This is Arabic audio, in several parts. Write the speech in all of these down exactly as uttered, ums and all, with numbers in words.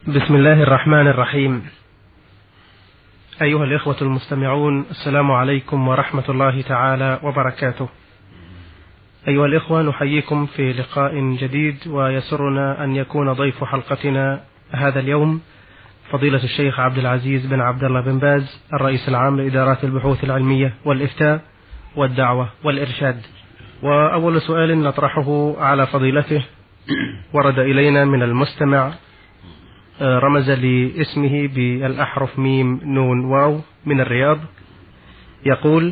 بسم الله الرحمن الرحيم. أيها الإخوة المستمعون، السلام عليكم ورحمة الله تعالى وبركاته. أيها الإخوة، نحييكم في لقاء جديد، ويسرنا أن يكون ضيف حلقتنا هذا اليوم فضيلة الشيخ عبد العزيز بن عبد الله بن باز، الرئيس العام لإدارات البحوث العلمية والإفتاء والدعوة والإرشاد. وأول سؤال نطرحه على فضيلته ورد إلينا من المستمع، رمز لاسمه بالأحرف ميم نون واو من الرياض، يقول: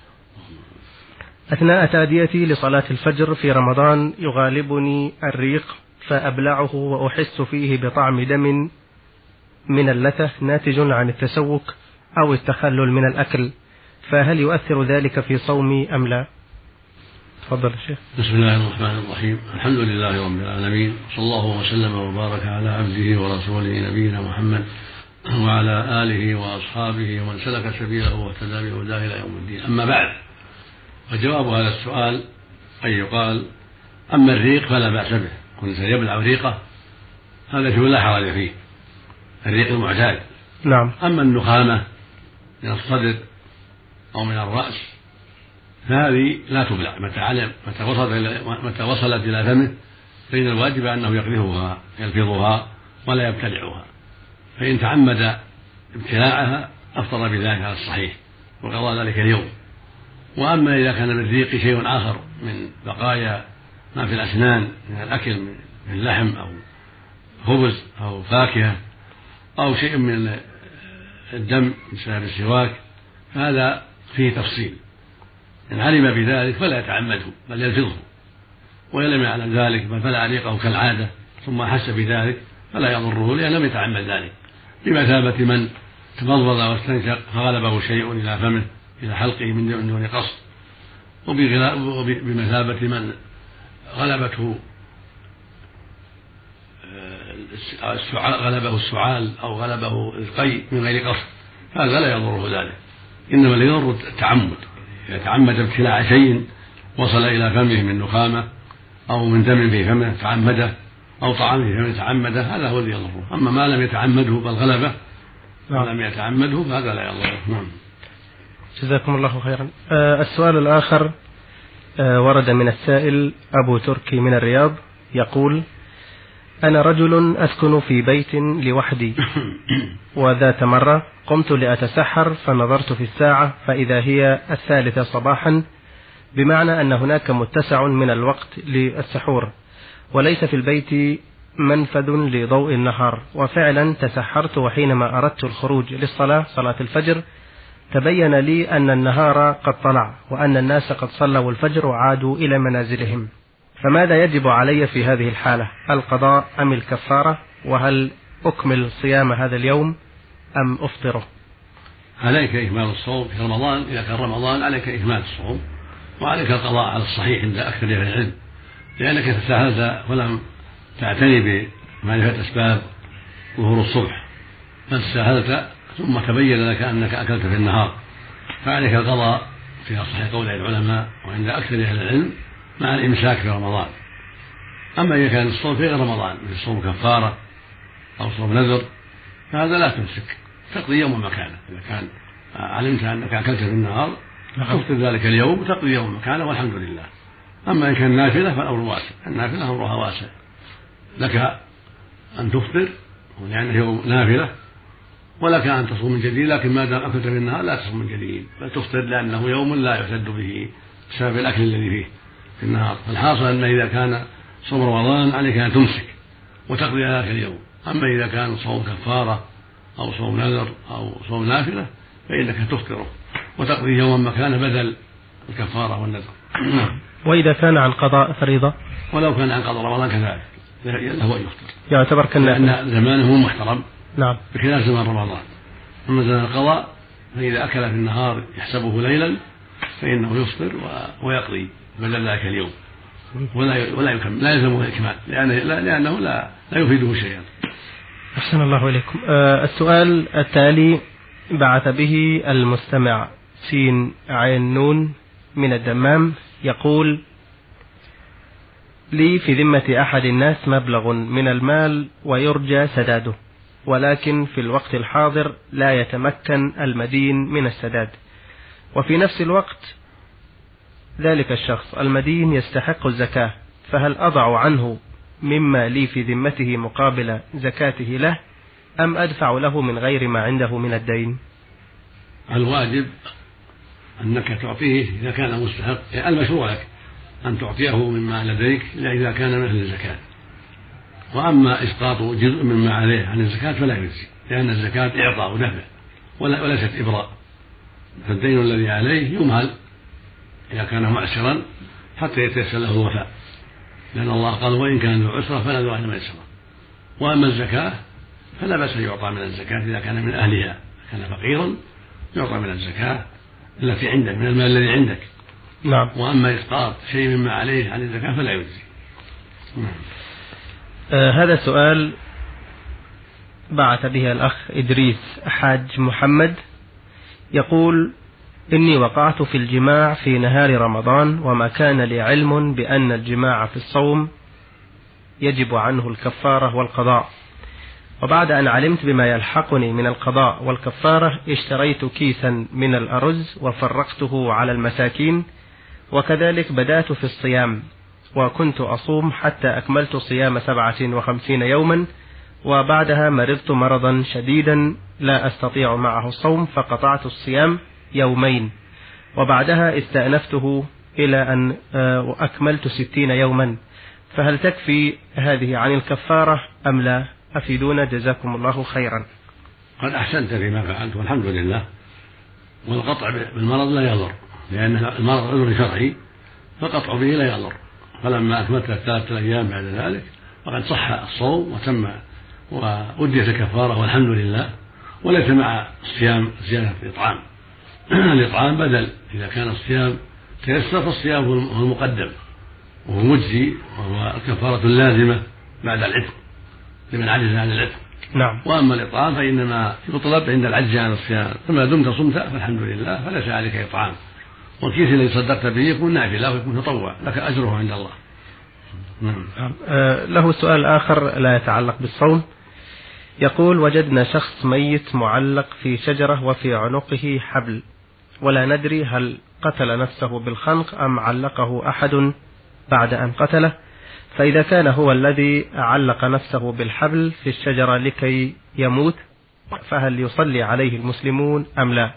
أثناء تأديتي لصلاة الفجر في رمضان يغالبني الريق فأبلعه وأحس فيه بطعم دم من اللثة ناتج عن التسوك أو التخلل من الأكل، فهل يؤثر ذلك في صومي أم لا؟ تفضل الشيخ. بسم الله الرحمن الرحيم. الحمد لله رب العالمين، صلى الله وسلم وبارك على عبده ورسوله نبينا محمد وعلى آله وأصحابه ومن سلك سبيله واهتدى بهداه إلى يوم الدين. أما بعد، فجواب هذا السؤال أن يقال: أما الريق فلا بأس به، كل إنسان يبلع ريقه هذا شيء لا حرج فيه، الريق المعتاد. نعم. أما النخامة من الصدر أو من الرأس فهذه لا تبلع، متى علم متى وصلت إلى متى وصلت إلى فمه فإن الواجب أنه يقذفها يلفظها ولا يبتلعها، فإن تعمد ابتلاعها أفطر بذلك على الصحيح وقضى ذلك اليوم. وأما إذا كان بالريق شيء آخر من بقايا ما في الأسنان من الأكل من لحم أو خبز أو فاكهة أو شيء من الدم بسبب السواك فهذا فيه تفصيل، إن علم بذلك فلا يتعمده بل يلفظه، وإن لم يعلم ذلك بل بلع ريقه كالعادة ثم أحس بذلك فلا يضره لأنه لم يتعمد ذلك، بمثابة من تمضمض واستنشق فغلبه شيء إلى فمه إلى حلقه من دون قصد، وبمثابة من غلبته غلبه السعال أو غلبه القيء من غير قصد، هذا لا يضره ذلك، إنما اللي يضر التعمد. إذا تعمد ابتلاع شيء وصل إلى فمه من نخامة أو من دم في فمه تعمده أو طعام في فمه تعمده، هذا هو الذي يضره. أما ما لم يتعمده بل غلبه ولم يتعمده فهذا لا يضره. نعم. جزاكم الله خيرا. آه السؤال الآخر آه ورد من السائل أبو تركي من الرياض، يقول: أنا رجل أسكن في بيت لوحدي، وذات مرة قمت لأتسحر فنظرت في الساعة فإذا هي الثالثة صباحا، بمعنى أن هناك متسع من الوقت للسحور وليس في البيت منفذ لضوء النهار، وفعلا تسحرت، وحينما أردت الخروج للصلاة صلاة الفجر تبين لي أن النهار قد طلع وأن الناس قد صلوا الفجر وعادوا إلى منازلهم، فماذا يجب علي في هذه الحالة؟ القضاء أم الكفارة؟ وهل أكمل صيام هذا اليوم أم أفطره؟ عليك إكمال الصوم في رمضان، إذا كان رمضان عليك إكمال الصوم، وعليك القضاء على الصحيح عند أكثر أهل العلم، لأنك تساهلت ولم تعتني بمعرفة أسباب ظهور الصبح، بل تساهلت ثم تبين لك أنك أكلت في النهار، فعليك القضاء في أصح قول العلماء وعند أكثر أهل العلم مع الإمساك في رمضان. أما إذا كان الصوم في غير رمضان مثل صوم كفارة أو صوم نذر فهذا لا تمسك، تقضي يوم مكانه. إذا كان علمت أنك أكلت في النهار تفطر ذلك اليوم وتقضي يوم مكانه والحمد لله. أما إن كان نافلة فالأمر واسع، النافلة أمرها واسع، لك أن تفطر لأنه يوم نافلة، ولك أن تصوم من جديد، لكن ما دام أكلت في النهار لا تصوم من جديد بل تفطر، لأنه يوم لا يعتد به بسبب الأكل الذي فيه في النهار. فالحاصل أن إذا كان صوم رمضان عليك أن تمسك وتقضي ذلك اليوم. أما إذا كان صوم كفارة أو صوم نذر أو صوم نافلة فإنك تفطره وتقضي يوما مكانه بدل الكفارة والنذر. وإذا كان عن قضاء فريضة؟ ولو كان عن قضاء رمضان كذلك له أن يفطر، يعتبر كالنافلة، لأن زمانه مو محترم. نعم. بخلاف زمان رمضان. أما زمان القضاء فإذا أكل في النهار يحسبه ليلا فإنه يفطر ويقضي بدل ذلك اليوم، ولا ولا يكمل، لا يلزمه الإكمال لأنه لا لأنه لا, لا يفيده شيئا. أحسن الله إليكم. آه السؤال التالي بعث به المستمع سين عين نون من الدمام، يقول: لي في ذمة أحد الناس مبلغ من المال ويرجى سداده، ولكن في الوقت الحاضر لا يتمكن المدين من السداد، وفي نفس الوقت ذلك الشخص المدين يستحق الزكاة، فهل أضع عنه مما لي في ذمته مقابل زكاته له، أم أدفع له من غير ما عنده من الدين؟ الواجب أنك تعطيه إذا كان مستحق، يعني المشروع لك أن تعطيه مما لديك إذا كان من أهل الزكاة. وأما إسقاط جزء مما عليه عن الزكاة فلا يجزي، لأن الزكاة إعطاء ودفع وليست إبراء، فالدين الذي عليه يمهل إذا كان معسرا حتى يتيسر له الوفاء، لأن الله قال وإن كان ذو عسرة فلا ذو ميسرة. وأما الزكاة فلا بأس يعطى من الزكاة إذا كان من أهلها، كان فقيرا يعطى من الزكاة التي عندك من المال الذي عندك. نعم. وأما إسقاط شيء مما عليه عن الزكاة فلا يجزي. نعم. آه هذا سؤال بعث به الأخ إدريس حاج محمد، يقول: إني وقعت في الجماع في نهار رمضان، وما كان لي علم بأن الجماع في الصوم يجب عنه الكفارة والقضاء، وبعد أن علمت بما يلحقني من القضاء والكفارة اشتريت كيسا من الأرز وفرقته على المساكين، وكذلك بدأت في الصيام، وكنت أصوم حتى أكملت صيام سبعة وخمسين يوما، وبعدها مرضت مرضا شديدا لا أستطيع معه الصوم فقطعت الصيام يومين، وبعدها استأنفته إلى أن أكملت ستين يوما، فهل تكفي هذه عن الكفارة أم لا؟ أفيدونا جزاكم الله خيرا. قد أحسنت فيما فعلت والحمد لله. والقطع بالمرض لا يضر، لأن المرض عذر شرعي فقطع به لا يضر. فلما أكملت ثلاثة أيام بعد ذلك وقد صح الصوم وتم وأديت الكفارة والحمد لله، وليس مع الصيام زيادة الإطعام. الإطعام بدل، إذا كان الصيام تيسر فالصيام هو المقدم وهو مجزي، وهو الكفارة اللازمة بعد العتق لمن عجز عن العتق. نعم. وأما الإطعام فإنما يطلب عند العجز عن الصيام، فما دمت صمت فالحمد لله فليس عليك إطعام، والكيس الذي صدقت به يكون نافلة ويكون تطوع لك أجره عند الله. نعم. أه له سؤال آخر لا يتعلق بالصوم، يقول: وجدنا شخص ميت معلق في شجرة وفي عنقه حبل، ولا ندري هل قتل نفسه بالخنق أم علقه أحد بعد أن قتله، فإذا كان هو الذي علق نفسه بالحبل في الشجرة لكي يموت فهل يصلي عليه المسلمون أم لا؟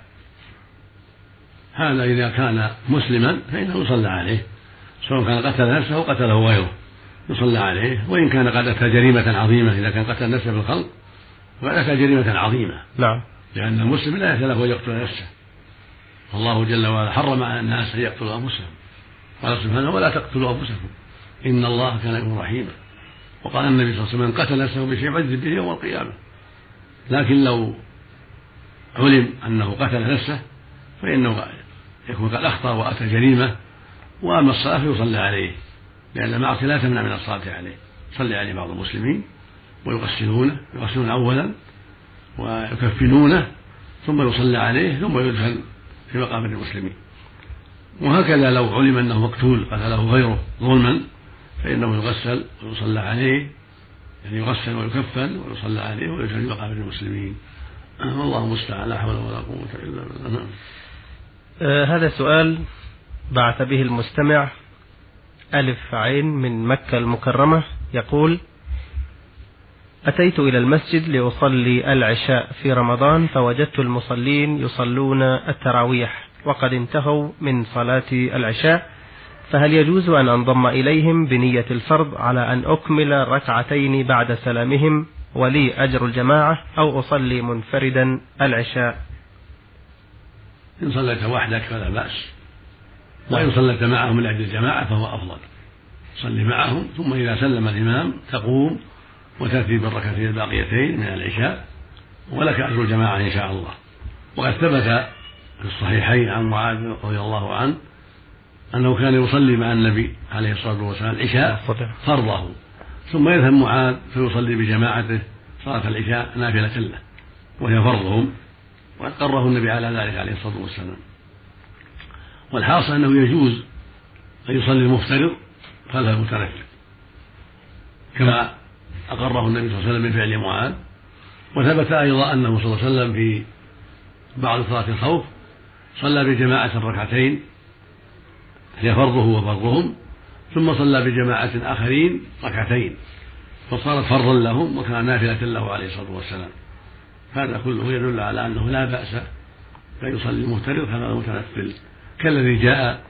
هذا إذا كان مسلما فإنه يصلى عليه، سواء كان قتل نفسه أو قتله غيره يصلى عليه، وإن كان قد أتى جريمة عظيمة، إذا كان قتل نفسه بالخلق فقد أتى جريمة عظيمة. نعم. لأن المسلم لا يحل له يقتل نفسه، الله جل وعلا حرم على الناس أن يقتلوا أنفسهم، قال سبحانه: ولا تقتلوا أنفسكم إن الله كان بكم رحيما. وقال النبي صلى الله عليه وسلم: من قتل نفسه بشيء عذب به يوم القيامة. لكن لو علم أنه قتل نفسه فإنه يكون قد أخطأ وأتى جريمة، وأما الصلاة فيصلى عليه، لأن المعصية لا تمنع من الصلاة عليه. يصلي عليه بعض المسلمين ويغسلونه، يغسلون أولا ويكفنونه ثم يصلى عليه ثم يدفن في مقابر المسلمين. وهكذا لو علم أنه مقتول قتله غيره ظلما فإنه يغسل ويصلى عليه، يعني يغسل ويكفن ويصلى عليه ويدفن في مقابر المسلمين. والله المستعان، لا حول ولا قوة إلا بالله. آه هذا سؤال بعث به المستمع ألف عين من مكة المكرمة، يقول: أتيت إلى المسجد لأصلي العشاء في رمضان، فوجدت المصلين يصلون التراويح وقد انتهوا من صلاة العشاء، فهل يجوز أن أنضم إليهم بنية الفرض على أن أكمل ركعتين بعد سلامهم ولي أجر الجماعة، أو أصلي منفردا العشاء؟ إن صليت وحدك فلا بأس، وإن صليت معهم من أجل الجماعة فهو أفضل. صلي معهم ثم إذا سلم الإمام تقوم وتأتي بالركعتين الباقيتين من العشاء ولك أجر الجماعة إن شاء الله. وقد ثبت في الصحيحين عن معاذ رضي الله عنه أنه كان يصلي مع النبي عليه الصلاة والسلام العشاء فرضه، ثم يذهب معاذ فيصلي بجماعته صلاة العشاء نافلة له وهي فرضهم، وقد قره النبي على ذلك عليه الصلاة والسلام. والحاصل أنه يجوز أن يصلي المفترض خلف المتنفل كما أقره النبي صلى الله عليه وسلم بفعل معاذ، وثبت أيضا أنه صلى الله عليه وسلم في بعض صلاة الخوف صلى بجماعة ركعتين هي فرضه وفرضهم، ثم صلى بجماعة آخرين ركعتين فصارت فرضا لهم وكان نافلة له عليه الصلاة والسلام. هذا كله يدل على أنه لا بأس أن يصلي المفترض كما المتنفل، كالذي جاء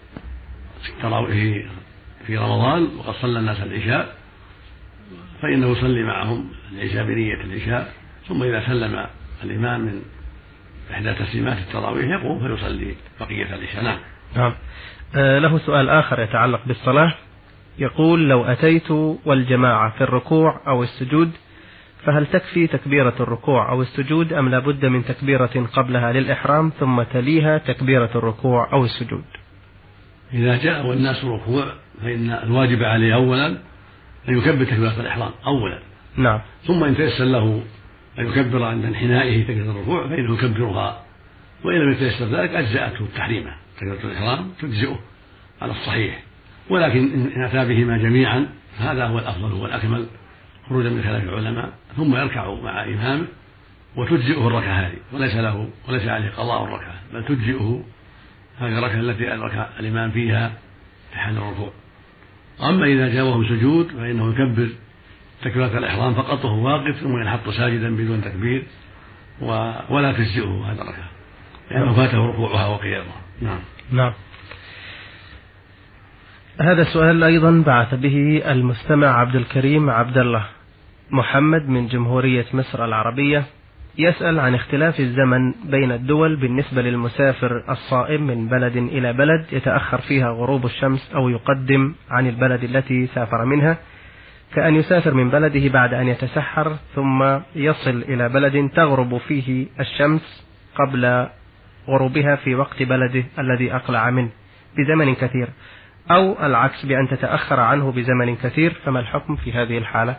في رمضان وقد صلى الناس العشاء فإنه يصلي معهم العشاء بنية العشاء، ثم إذا سلم الإمام من إحدى تسليمات التراويح يقوم فيصلي بقية العشاء. نعم. نعم. آه له سؤال آخر يتعلق بالصلاة، يقول: لو أتيت والجماعة في الركوع أو السجود فهل تكفي تكبيرة الركوع أو السجود أم لا بد من تكبيرة قبلها للإحرام ثم تليها تكبيرة الركوع أو السجود؟ إذا جاء والناس ركوع فإن الواجب عليه أولا أن يكبر تكبيرة الإحرام أولا. نعم. ثم إن تيسر له أن يكبر عند انحنائه تكبيرة الركوع فإنه يكبرها، وإن لم يتيسر ذلك أجزأته التحريمة، تكبيرة الإحرام تجزئه على الصحيح، ولكن إن أتى بهما جميعا هذا هو الأفضل هو الأكمل خروجا من خلاف العلماء، ثم يركع مع إمامه وتجزئه الركعة هذه وليس له وليس عليه قضاء الركعة، بل تجزئه هذه الركعة التي أدرك الإمام فيها في حال الركوع. أما إذا جاءه سجود فإنه يكبر تكبيرة الإحرام فقط وهو واقف ثم ينحط ساجدا بدون تكبير ولا تجزئه هذه الركعة لأنه فاته ركوعها وقيامها. نعم. نعم. هذا السؤال أيضا بعث به المستمع عبد الكريم عبد الله محمد من جمهورية مصر العربية، يسأل عن اختلاف الزمن بين الدول بالنسبة للمسافر الصائم من بلد إلى بلد يتأخر فيها غروب الشمس أو يقدم عن البلد التي سافر منها، كأن يسافر من بلده بعد أن يتسحر ثم يصل إلى بلد تغرب فيه الشمس قبل غروبها في وقت بلده الذي أقلع منه بزمن كثير، أو العكس بأن تتأخر عنه بزمن كثير، فما الحكم في هذه الحالة؟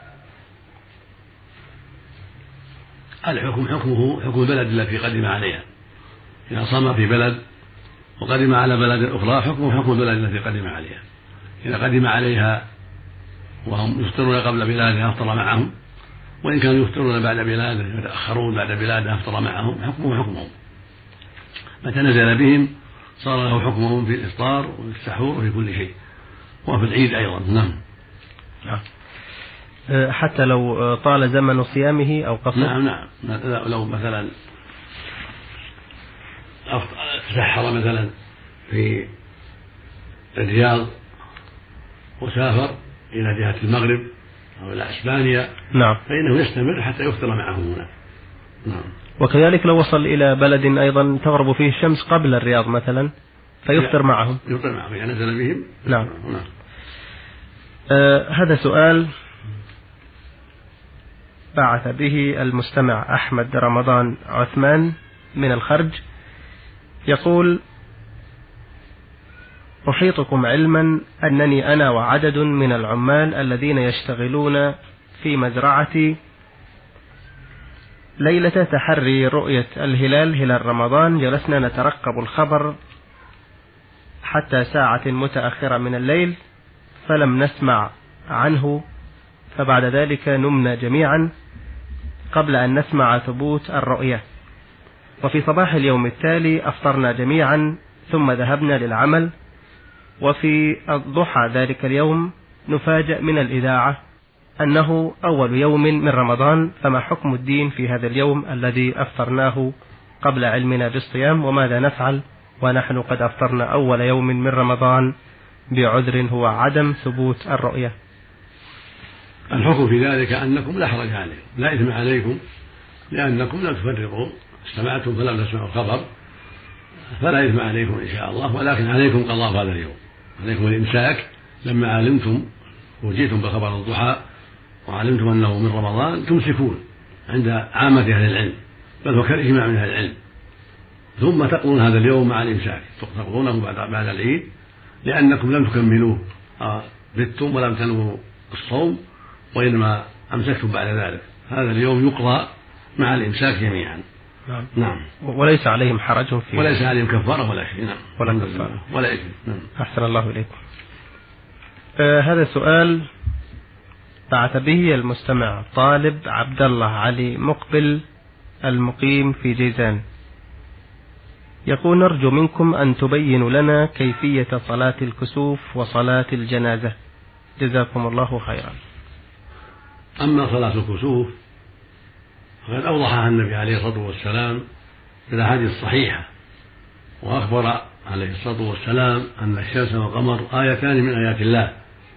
الحكم حكمه حكم البلد التي قدم عليها، إذا صام في بلد وقدم على بلد أخرى حكمه حكم البلد التي قدم عليها. إذا قدم عليها وهم يفطرون قبل بلاده أفطر معهم، وإن كانوا يفطرون بعد بلاده يتأخرون بعد بلاده أفطر معهم، حكمه حكمهم. متى نزل بهم صار له حكمهم في الإفطار وفي السحور وفي كل شيء، وفي العيد أيضا. نعم. حتى لو طال زمن صيامه أو قصر؟ نعم نعم. لو مثلا تسحر مثلا في الرياض وسافر إلى جهة المغرب أو إلى إسبانيا، نعم، فإنه يستمر حتى يفطر معهم هنا. نعم. وكذلك لو وصل إلى بلد أيضا تغرب فيه الشمس قبل الرياض مثلا فيفطر معهم. يفطر معهم يعني نزل بهم. نعم. نعم. آه هذا سؤال بعث به المستمع أحمد رمضان عثمان من الخرج، يقول: أحيطكم علما أنني أنا وعدد من العمال الذين يشتغلون في مزرعتي ليلة تحري رؤية الهلال هلال رمضان جلسنا نترقب الخبر حتى ساعة متأخرة من الليل فلم نسمع عنه، فبعد ذلك نمنا جميعا قبل أن نسمع ثبوت الرؤية، وفي صباح اليوم التالي أفطرنا جميعا ثم ذهبنا للعمل، وفي الضحى ذلك اليوم نفاجأ من الإذاعة أنه أول يوم من رمضان، فما حكم الدين في هذا اليوم الذي أفطرناه قبل علمنا بالصيام، وماذا نفعل ونحن قد أفطرنا أول يوم من رمضان بعذر هو عدم ثبوت الرؤية؟ الحكم في ذلك أنكم لا حرج عليكم، لا إثم عليكم، لأنكم لم تفرقوا، استمعتم فلم تسمعوا الخبر فلا إثم عليكم إن شاء الله، ولكن عليكم قضاء هذا اليوم، عليكم الإمساك لما علمتم وجئتم بخبر الضحى وعلمتم أنه من رمضان تمسكون عند عامة أهل العلم، بل هو كالإجماع من أهل العلم، ثم تقضون هذا اليوم مع الإمساك، تقضونه بعد بعد العيد لأنكم لم تكملوه، بتم ولم تنووا الصوم وإنما أمسكتم بعد ذلك، هذا اليوم يقضى مع الإمساك جميعا. نعم. نعم. وليس عليهم حرج فيه، وليس عليهم كفارة ولا شيء. نعم. ولا كفارة ولا إثم. نعم. أحسن الله إليكم. آه هذا سؤال بعث به المستمع طالب عبد الله علي مقبل المقيم في جيزان، يقول: نرجو منكم أن تبينوا لنا كيفية صلاة الكسوف وصلاة الجنازة، جزاكم الله خيرا. أما صلاة الكسوف فقد أوضحها النبي عليه الصلاة والسلام في الأحاديث الصحيحة، وأخبر عليه الصلاة والسلام أن الشمس والقمر آيتان من آيات الله،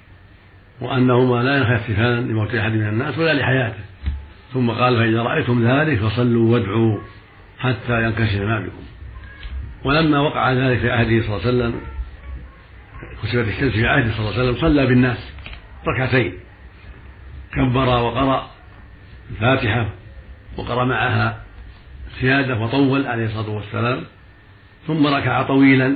وأنهما لا ينخسفان لموت أحد من الناس ولا لحياته، ثم قال: فإذا رأيتم ذلك فصلوا وادعوا حتى ينكشف ما بكم. ولما وقع ذلك في عهده صلى الله عليه وسلم، كسفت الشمس في عهده صلى الله عليه وسلم، صلى بالناس ركعتين، كبر وقرأ الفاتحة وقرأ معها سيادة وطول عليه الصلاة والسلام، ثم ركع طويلا،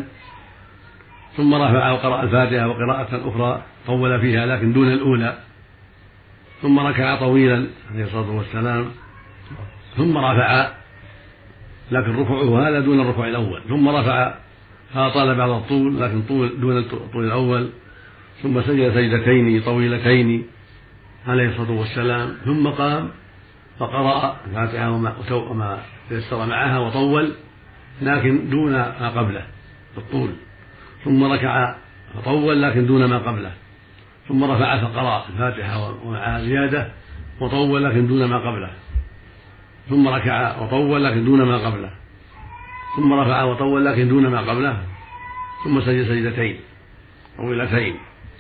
ثم رفع وقرأ الفاتحة وقراءة أخرى طول فيها لكن دون الأولى، ثم ركع طويلا عليه الصلاة والسلام، ثم رفع لكن ركوعه هذا دون الركوع الأول، ثم رفع فأطال بعض الطول لكن طول دون الطول الأول، ثم سجد سجدتين طويلتين عليه الصلاة والسلام، ثم قام فقرأ الفاتحة وما تيسر معها وطول لكن دون ما قبله الطول، ثم ركع فطول لكن دون ما قبله، ثم رفع فقرأ الفاتحة ومعها زيادة وطول لكن دون ما قبله، ثم ركع وطول لكن دون ما قبله، ثم رفع وطول لكن دون ما قبله، ثم سجد سجدتين طويلتين،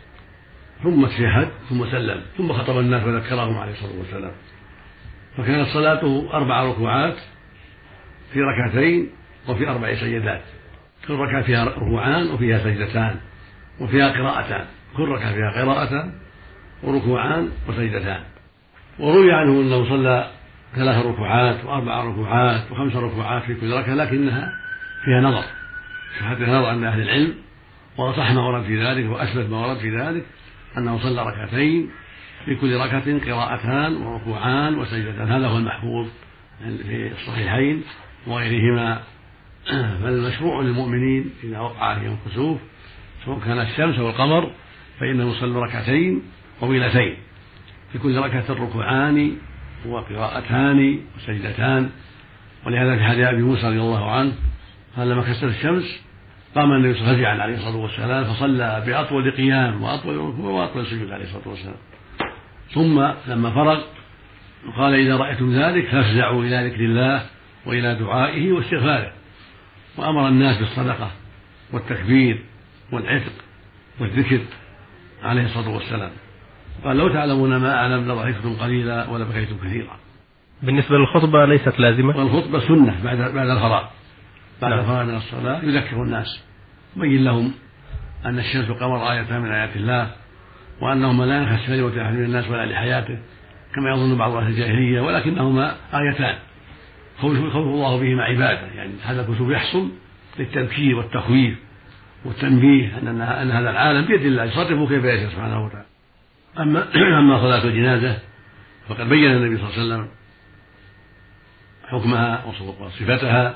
ثم اشهد ثم سلم، ثم خطب الناس وذكرهم عليه الصلاة والسلام. فكانت صلاته أربع ركوعات في ركعتين وفي أربع سجدات، كل ركعة فيها ركوعان وفيها سجدتان وفيها قراءتان، كل ركعة فيها قراءتان وركوعان وسجدتان. وروي عنه أنه صلى ثلاث ركوعات وأربع ركوعات وخمس ركوعات في كل ركعة، لكنها فيها نظر، هذا نظر عند أهل العلم، وأصح ما ورد في ذلك وأثبت ما ورد في ذلك أنه صلى ركعتين في كل ركعة قراءتان وركوعان وسجدتان، هذا هو المحفوظ في الصحيحين وغيرهما. فالمشروع للمؤمنين إذا وقع فيهم الكسوف سواء كان الشمس والقمر فإنه يصلوا ركعتين طويلتين في كل ركعة ركوعان وقراءتان وسجدتان. ولهذا في حديث أبي موسى رضي الله عنه قال: لما كسرت الشمس قام النبي صلى الله عليه وسلم عليه الصلاة والسلام فصلى بأطول قيام وأطول ركوع وأطول سجود عليه الصلاة والسلام، ثم لما فرغ قال: إذا رأيتم ذلك فافزعوا إلى ذكر الله وإلى دعائه واستغفاره، وأمر الناس بالصدقة والتكبير والعتق والذكر عليه الصلاة والسلام. قال: لو تعلمون ما أعلم لضحكتم قليلا ولبكيتم كثيرا. بالنسبة للخطبة ليست لازمة؟ والخطبة سنة بعد بعد الفراغ بعد الفراغ من الصلاة يذكر الناس، يبين لهم أن الشمس والقمر آيتان من آيات الله، وأنهما لا ينخسفان لموت أحد من الناس ولا لحياته كما يظن بعض أهل الجاهلية، ولكنهما آيتان خوف الله بهما عباده، يعني هذا الكسوف يحصل للتذكير والتخويف والتنبيه أن أن هذا العالم بيد الله يصرفه كيف يشاء سبحانه وتعالى. أما أما صلاة الجنازة فقد بين النبي صلى الله عليه وسلم حكمها وصفتها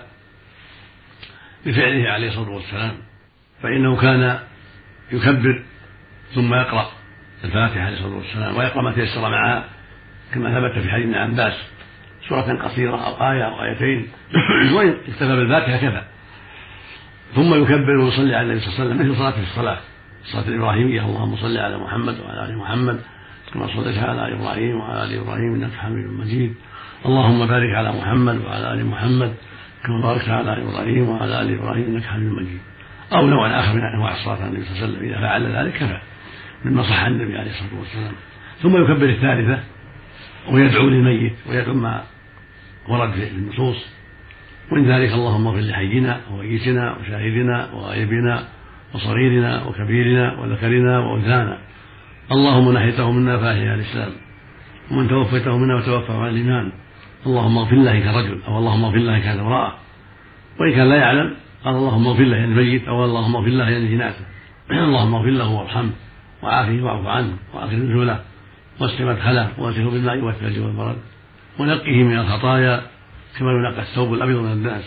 بفعله عليه الصلاة والسلام، فإنه كان يكبر ثم يقرأ الفاتحة عليه الصلاة والسلام ويقرأ ما تيسر معها كما ثبت في حديث ابن عباس، سورة قصيرة أو آية أو آيتين، وإن اكتفى بالفاتحة كفى، ثم يكبر ويصلي على النبي صلى الله عليه وسلم مثل صلاة في الصلاة الصلاة الإبراهيمية: اللهم صل على محمد وعلى آل محمد كما صليت على إبراهيم وعلى آل إبراهيم إنك حميد مجيد، اللهم بارك على محمد وعلى آل محمد كما باركت على إبراهيم وعلى آل إبراهيم إنك حميد مجيد، أو نوع آخر من أنواع الصلاة على النبي صلى الله عليه وسلم. إذا فعل ذلك كفى مما صح عن النبي عليه الصلاة والسلام. ثم يكبر الثالثة ويدعو للميت ويدعو ما ورد في النصوص، ومن ذلك: اللهم اغفر لحينا وميتنا وشاهدنا وغائبنا وصغيرنا وكبيرنا وذكرنا وأنثانا، اللهم نحيته منا فأحيا الإسلام، ومن توفيته منا وتوفى على الإيمان، اللهم اغفر له كرجل، أو اللهم اغفر له كان امرأة، وإن كان لا يعلم قال اللهم اغفر له يعني الميت، أو اللهم اغفر له يعني جناته، اللهم اغفر له وارحمه وعافه واعف عنه وأكرم نزله واسع مدخله واسعه بالماء والثلج والبرد ونقه من الخطايا كما ينقى الثوب الأبيض من الدنس،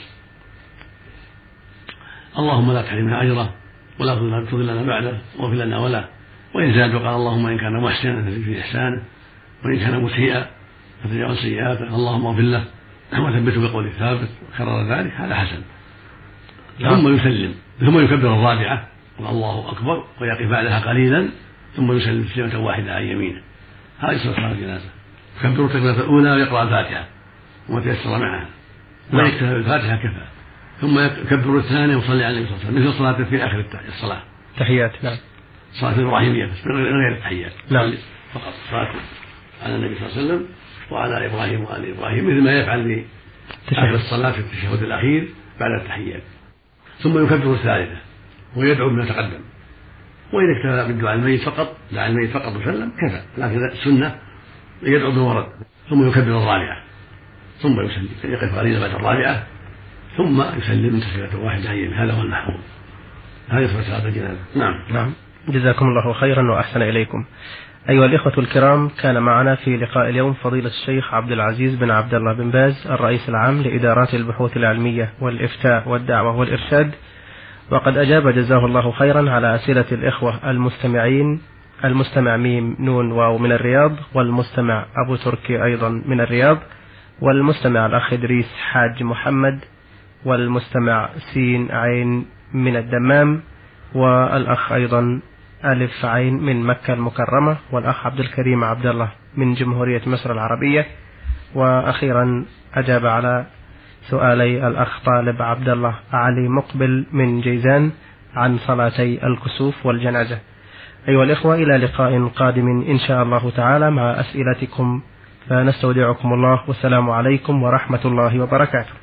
اللهم لا تحرمنا أجره ولا تضلنا بعده واغفر لنا وله، وإن زاد قال اللهم إن كان محسنا في إحسانه وإن كان مسيئا فتجاوز سيئاته اللهم اغفر له وثبته بقول ثابت وكرر ذلك هذا حسن. ثم يسلم ثم يكبر الرابعة الله أكبر ويقف بعدها قليلا ثم يسلم تسليمة واحدة عن يمينه. هذه صلاة الجنازة. يكبر التكبيرة الأولى ويقرأ الفاتحة وما تيسر معها ولا يكتفي بالفاتحة كفى، ثم يكبر الثانية ويصلي على النبي صلى الله عليه وسلم مثل صلاة في آخر الصلاة تحيات. نعم. صلاة إبراهيمية بس من غير التحيات. نعم. فقط صلاة على النبي صلى الله عليه وسلم وعلى إبراهيم وآل إبراهيم مثل ما يفعل في آخر الصلاة في التشهد الأخير بعد التحيات. ثم يكبر الثالثة ويدعو بما تقدم، وإذا اكتفى بالدعاء الميت فقط دعا الميت فقط وسلم كفى، لكن السنة يدعو بورد. ثم يكبر الرابعة ثم يسلم يقف قليلا بعد الرابعة ثم يسلم تسليمة واحدة عن يمينه. هذا هو المحفوظ. هذه صلاة الجنازة. نعم. نعم. جزاكم الله خيرا وأحسن إليكم. أيها الإخوة الكرام، كان معنا في لقاء اليوم فضيلة الشيخ عبد العزيز بن عبد الله بن باز الرئيس العام لإدارات البحوث العلمية والإفتاء والدعوة والإرشاد، وقد أجاب جزاه الله خيرا على أسئلة الإخوة المستمعين، المستمع ميم نون واو من الرياض، والمستمع أبو تركي أيضا من الرياض، والمستمع الأخ إدريس حاج محمد، والمستمع سين عين من الدمام، والأخ أيضا ألف عين من مكة المكرمة، والأخ عبد الكريم عبد الله من جمهورية مصر العربية، وأخيرا أجاب على سؤالي الأخ طالب عبد الله علي مقبل من جيزان عن صلاتي الكسوف والجنازة. أيها الإخوة، إلى لقاء قادم إن شاء الله تعالى مع أسئلتكم، فنستودعكم الله والسلام عليكم ورحمة الله وبركاته.